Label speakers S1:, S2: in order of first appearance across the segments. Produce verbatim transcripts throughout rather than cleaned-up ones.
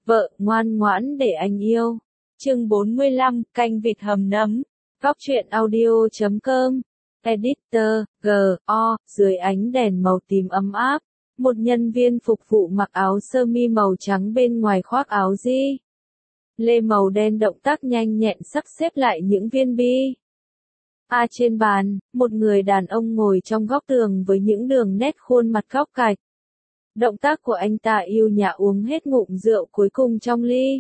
S1: Vợ, ngoan ngoãn để anh yêu. Chương bốn mươi lăm, canh vịt hầm nấm. Góc truyện audio chấm com. Editor, G O, dưới ánh đèn màu tím ấm áp. Một nhân viên phục vụ mặc áo sơ mi màu trắng bên ngoài khoác áo di lê màu đen động tác nhanh nhẹn sắp xếp lại những viên bi. A trên bàn, một người đàn ông ngồi trong góc tường với những đường nét khuôn mặt góc cạnh. Động tác của anh ta yêu nhã uống hết ngụm rượu cuối cùng trong ly.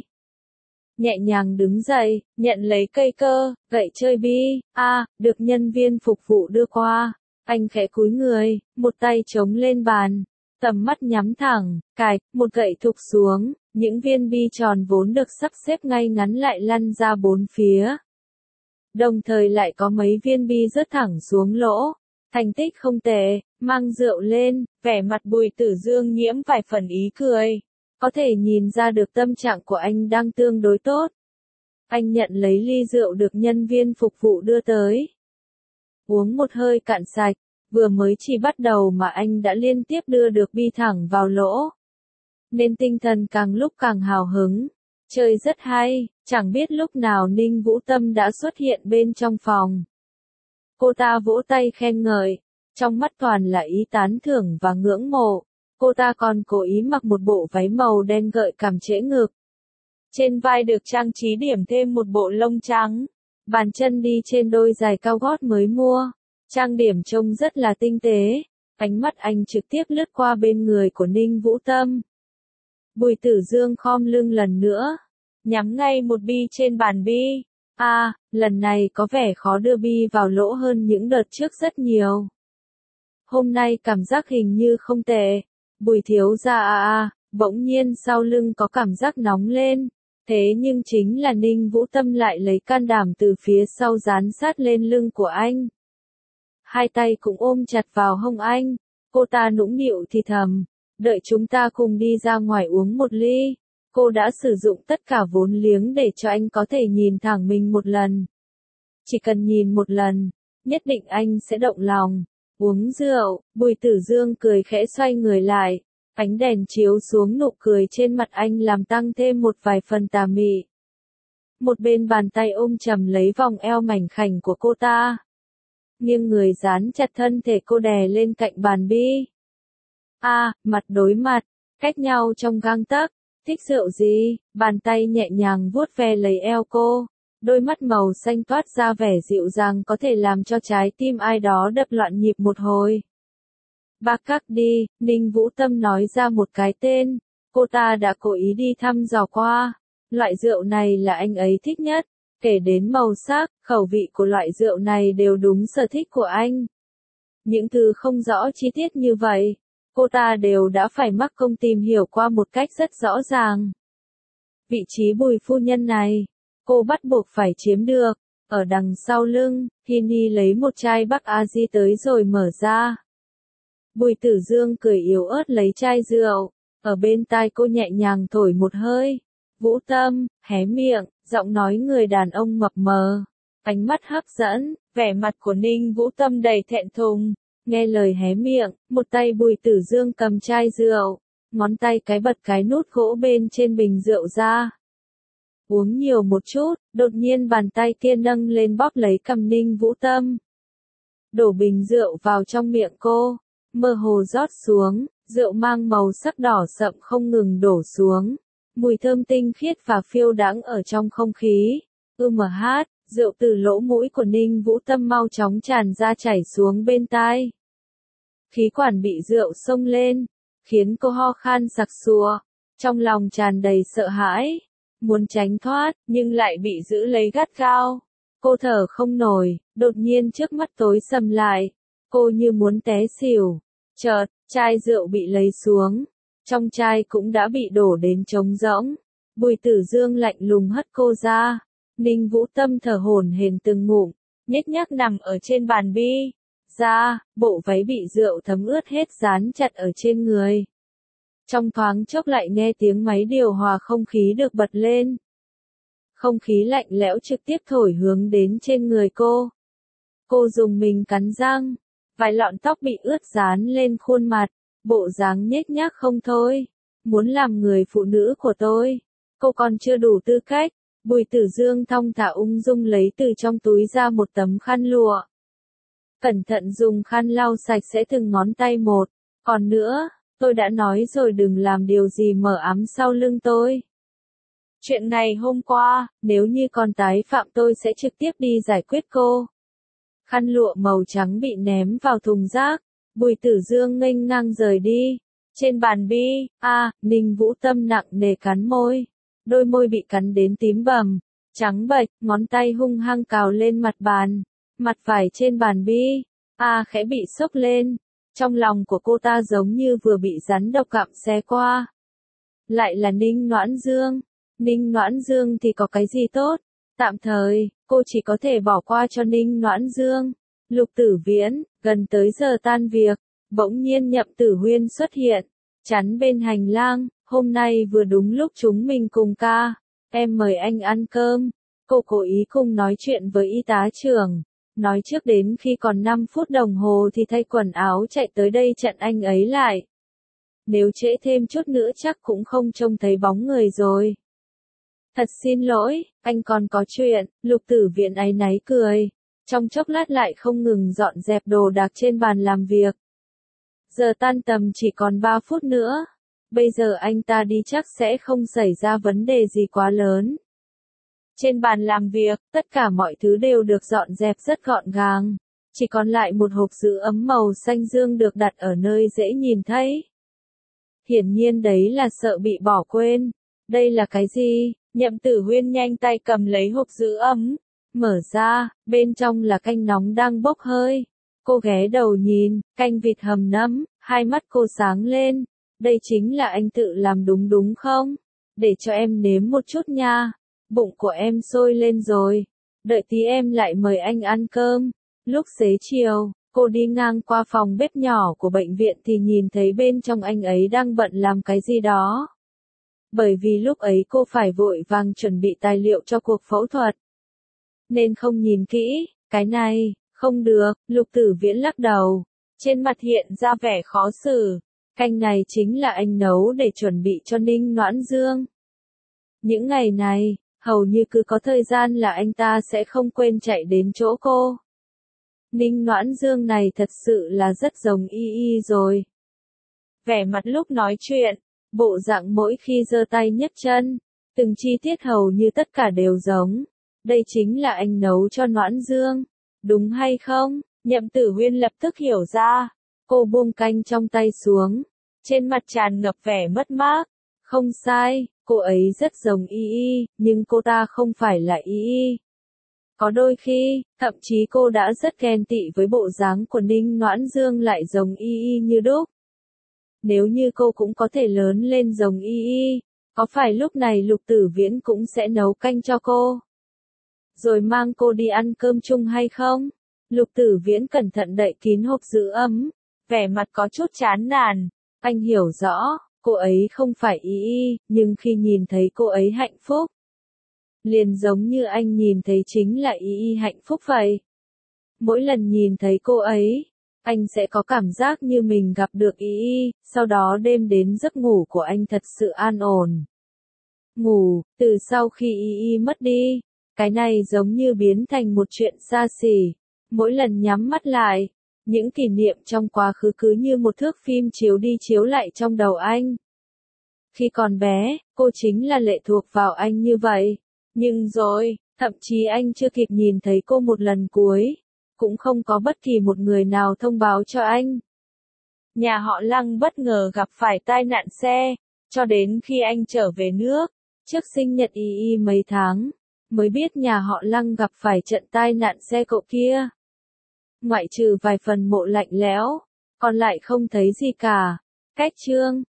S1: Nhẹ nhàng đứng dậy, nhận lấy cây cơ, gậy chơi bi, a, được nhân viên phục vụ đưa qua. Anh khẽ cúi người, một tay chống lên bàn, tầm mắt nhắm thẳng, cài, một gậy thụp xuống, những viên bi tròn vốn được sắp xếp ngay ngắn lại lăn ra bốn phía. Đồng thời lại có mấy viên bi rớt thẳng xuống lỗ. Thành tích không tệ, mang rượu lên, vẻ mặt Bùi Tử Dương nhiễm vài phần ý cười. Có thể nhìn ra được tâm trạng của anh đang tương đối tốt. Anh nhận lấy ly rượu được nhân viên phục vụ đưa tới. Uống một hơi cạn sạch, vừa mới chỉ bắt đầu mà anh đã liên tiếp đưa được bi thẳng vào lỗ. Nên tinh thần càng lúc càng hào hứng. Chơi rất hay, chẳng biết lúc nào Ninh Vũ Tâm đã xuất hiện bên trong phòng. Cô ta vỗ tay khen ngợi, trong mắt toàn là ý tán thưởng và ngưỡng mộ. Cô ta còn cố ý mặc một bộ váy màu đen gợi cảm trễ ngực. Trên vai được trang trí điểm thêm một bộ lông trắng. Bàn chân đi trên đôi giày cao gót mới mua. Trang điểm trông rất là tinh tế. Ánh mắt anh trực tiếp lướt qua bên người của Ninh Vũ Tâm. Bùi Tử Dương khom lưng lần nữa, nhắm ngay một bi trên bàn bi. A, à, lần này có vẻ khó đưa bi vào lỗ hơn những đợt trước rất nhiều. Hôm nay cảm giác hình như không tệ. Bùi thiếu gia a a, bỗng nhiên sau lưng có cảm giác nóng lên. Thế nhưng chính là Ninh Vũ Tâm lại lấy can đảm từ phía sau dán sát lên lưng của anh. Hai tay cũng ôm chặt vào hông anh. Cô ta nũng nịu thì thầm, đợi chúng ta cùng đi ra ngoài uống một ly. Cô đã sử dụng tất cả vốn liếng để cho anh có thể nhìn thẳng mình một lần. Chỉ cần nhìn một lần, nhất định anh sẽ động lòng. Uống rượu, Bùi Tử Dương cười khẽ xoay người lại. Ánh đèn chiếu xuống nụ cười trên mặt anh làm tăng thêm một vài phần tà mị. Một bên bàn tay ôm chầm lấy vòng eo mảnh khảnh của cô ta. Nghiêng người dán chặt thân thể cô đè lên cạnh bàn bi. A, à, mặt đối mặt, cách nhau trong gang tấc. Thích rượu gì? Bàn tay nhẹ nhàng vuốt ve lấy eo cô. Đôi mắt màu xanh toát ra vẻ dịu dàng có thể làm cho trái tim ai đó đập loạn nhịp một hồi. Bacardi, Ninh Vũ Tâm nói ra một cái tên. Cô ta đã cố ý đi thăm dò qua. Loại rượu này là anh ấy thích nhất. Kể đến màu sắc, khẩu vị của loại rượu này đều đúng sở thích của anh. Những thứ không rõ chi tiết như vậy, cô ta đều đã phải mắc công tìm hiểu qua một cách rất rõ ràng. Vị trí Bùi phu nhân này, cô bắt buộc phải chiếm được. Ở đằng sau lưng, Hini lấy một chai Bắc A Di tới rồi mở ra. Bùi Tử Dương cười yếu ớt lấy chai rượu, ở bên tai cô nhẹ nhàng thổi một hơi. Vũ Tâm, hé miệng, giọng nói người đàn ông mập mờ. Ánh mắt hấp dẫn, vẻ mặt của Ninh Vũ Tâm đầy thẹn thùng. Nghe lời hé miệng, một tay Bùi Tử Dương cầm chai rượu, ngón tay cái bật cái nút gỗ bên trên bình rượu ra. Uống nhiều một chút, đột nhiên bàn tay kia nâng lên bóp lấy cằm Ninh Vũ Tâm. Đổ bình rượu vào trong miệng cô, mơ hồ rót xuống, rượu mang màu sắc đỏ sậm không ngừng đổ xuống. Mùi thơm tinh khiết và phiêu đãng ở trong không khí. Ư mờ hát, rượu từ lỗ mũi của Ninh Vũ Tâm mau chóng tràn ra chảy xuống bên tai. Khí quản bị rượu xông lên, khiến cô ho khan sặc sụa, trong lòng tràn đầy sợ hãi, muốn tránh thoát, nhưng lại bị giữ lấy gắt gao. Cô thở không nổi, đột nhiên trước mắt tối sầm lại, cô như muốn té xỉu. Chợt, chai rượu bị lấy xuống, trong chai cũng đã bị đổ đến trống rỗng. Bùi Tử Dương lạnh lùng hất cô ra. Ninh Vũ Tâm thở hổn hển từng ngụm, nhếch nhác nằm ở trên bàn bi. Ra, bộ váy bị rượu thấm ướt hết dán chặt ở trên người. Trong thoáng chốc lại nghe tiếng máy điều hòa không khí được bật lên. Không khí lạnh lẽo trực tiếp thổi hướng đến trên người cô. Cô dùng mình cắn răng, vài lọn tóc bị ướt dán lên khuôn mặt, bộ dáng nhếch nhác không thôi. Muốn làm người phụ nữ của tôi, cô còn chưa đủ tư cách. Bùi Tử Dương thong thả ung dung lấy từ trong túi ra một tấm khăn lụa. Cẩn thận dùng khăn lau sạch sẽ từng ngón tay một. Còn nữa, tôi đã nói rồi đừng làm điều gì mờ ám sau lưng tôi. Chuyện ngày hôm qua, nếu như còn tái phạm tôi sẽ trực tiếp đi giải quyết cô. Khăn lụa màu trắng bị ném vào thùng rác. Bùi Tử Dương nghênh ngang rời đi. Trên bàn bi, a, Ninh Vũ Tâm nặng nề cắn môi. Đôi môi bị cắn đến tím bầm, trắng bệch, ngón tay hung hăng cào lên mặt bàn. Mặt phải trên bàn bi, a khẽ bị sốc lên. Trong lòng của cô ta giống như vừa bị rắn độc gặm xé qua. Lại là Ninh Noãn Dương. Ninh Noãn Dương thì có cái gì tốt? Tạm thời, cô chỉ có thể bỏ qua cho Ninh Noãn Dương. Lục Tử Viễn, gần tới giờ tan việc, bỗng nhiên Nhậm Tử Huyên xuất hiện, chắn bên hành lang, hôm nay vừa đúng lúc chúng mình cùng ca, em mời anh ăn cơm. Cô cố ý cùng nói chuyện với y tá trưởng, nói trước đến khi còn năm phút đồng hồ thì thay quần áo chạy tới đây chặn anh ấy lại. Nếu trễ thêm chút nữa chắc cũng không trông thấy bóng người rồi. Thật xin lỗi, anh còn có chuyện. Lục Tử Viễn áy náy cười. Trong chốc lát lại không ngừng dọn dẹp đồ đạc trên bàn làm việc. Giờ tan tầm chỉ còn ba phút nữa. Bây giờ anh ta đi chắc sẽ không xảy ra vấn đề gì quá lớn. Trên bàn làm việc, tất cả mọi thứ đều được dọn dẹp rất gọn gàng. Chỉ còn lại một hộp giữ ấm màu xanh dương được đặt ở nơi dễ nhìn thấy. Hiển nhiên đấy là sợ bị bỏ quên. Đây là cái gì? Nhậm Tử Huyên nhanh tay cầm lấy hộp giữ ấm. Mở ra, bên trong là canh nóng đang bốc hơi. Cô ghé đầu nhìn, canh vịt hầm nấm, hai mắt cô sáng lên. Đây chính là anh tự làm đúng đúng không? Để cho em nếm một chút nha. Bụng của em sôi lên rồi. Đợi tí em lại mời anh ăn cơm. Lúc xế chiều, cô đi ngang qua phòng bếp nhỏ của bệnh viện thì nhìn thấy bên trong anh ấy đang bận làm cái gì đó. Bởi vì lúc ấy cô phải vội vàng chuẩn bị tài liệu cho cuộc phẫu thuật. Nên không nhìn kỹ, cái này, không được, Lục Tử Viễn lắc đầu. Trên mặt hiện ra vẻ khó xử. Canh này chính là anh nấu để chuẩn bị cho Ninh Noãn Dương. Những ngày này, hầu như cứ có thời gian là anh ta sẽ không quên chạy đến chỗ cô. Ninh Noãn Dương này thật sự là rất giống y y rồi. Vẻ mặt lúc nói chuyện, bộ dạng mỗi khi giơ tay nhấc chân, từng chi tiết hầu như tất cả đều giống. Đây chính là anh nấu cho Noãn Dương, đúng hay không? Nhậm Tử Huyên lập tức hiểu ra. Cô buông canh trong tay xuống, trên mặt tràn ngập vẻ mất mát. Không sai, cô ấy rất giống y y, nhưng cô ta không phải là y y. Có đôi khi, thậm chí cô đã rất ghen tị với bộ dáng của Ninh Noãn Dương lại giống y y như đúc. Nếu như cô cũng có thể lớn lên giống y y, có phải lúc này Lục Tử Viễn cũng sẽ nấu canh cho cô? Rồi mang cô đi ăn cơm chung hay không? Lục Tử Viễn cẩn thận đậy kín hộp giữ ấm, vẻ mặt có chút chán nản. Anh hiểu rõ, cô ấy không phải y y, nhưng khi nhìn thấy cô ấy hạnh phúc, liền giống như anh nhìn thấy chính là y y hạnh phúc vậy. Mỗi lần nhìn thấy cô ấy, anh sẽ có cảm giác như mình gặp được y y, sau đó đêm đến giấc ngủ của anh thật sự an ổn. Ngủ, từ sau khi y y mất đi, cái này giống như biến thành một chuyện xa xỉ. Mỗi lần nhắm mắt lại, những kỷ niệm trong quá khứ cứ như một thước phim chiếu đi chiếu lại trong đầu anh. Khi còn bé, cô chính là lệ thuộc vào anh như vậy. Nhưng rồi, thậm chí anh chưa kịp nhìn thấy cô một lần cuối. Cũng không có bất kỳ một người nào thông báo cho anh. Nhà họ Lăng bất ngờ gặp phải tai nạn xe, cho đến khi anh trở về nước, trước sinh nhật y y mấy tháng, mới biết nhà họ Lăng gặp phải trận tai nạn xe cộ kia. Ngoại trừ vài phần mộ lạnh lẽo, còn lại không thấy gì cả. Cách chương